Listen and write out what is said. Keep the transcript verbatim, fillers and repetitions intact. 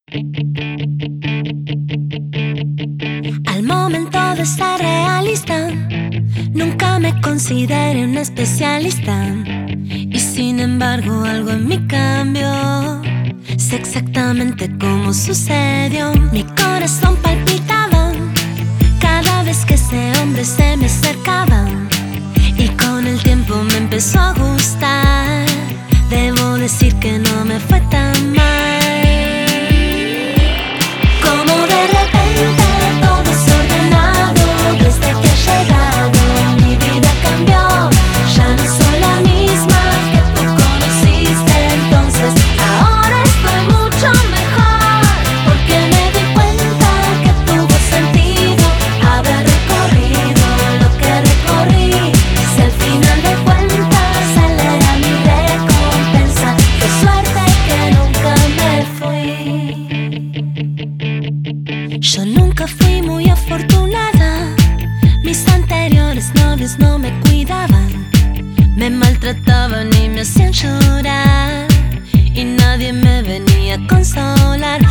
Al momento de ser realista, nunca me consideré un especialista. Y sin embargo algo en mí cambió. Sé exactamente cómo sucedió. Mi corazón palpitaba cada vez que ese hombre se me acercaba. Y con el tiempo me empezó a gustar. Debo decir que no me fue tan mal. Como de repente todo desordenado. Desde que he llegado mi vida cambió. Ya no soy la misma que tú conociste entonces. Ahora estoy mucho mejor, porque me di cuenta que tuvo sentido haber recorrido lo que recorrí. Si al final de cuentas él era mi recompensa, qué suerte que nunca me fui. Yo nunca fui muy afortunada. Mis anteriores novios no me cuidaban, me maltrataban y me hacían llorar. Y nadie me venía a consolar.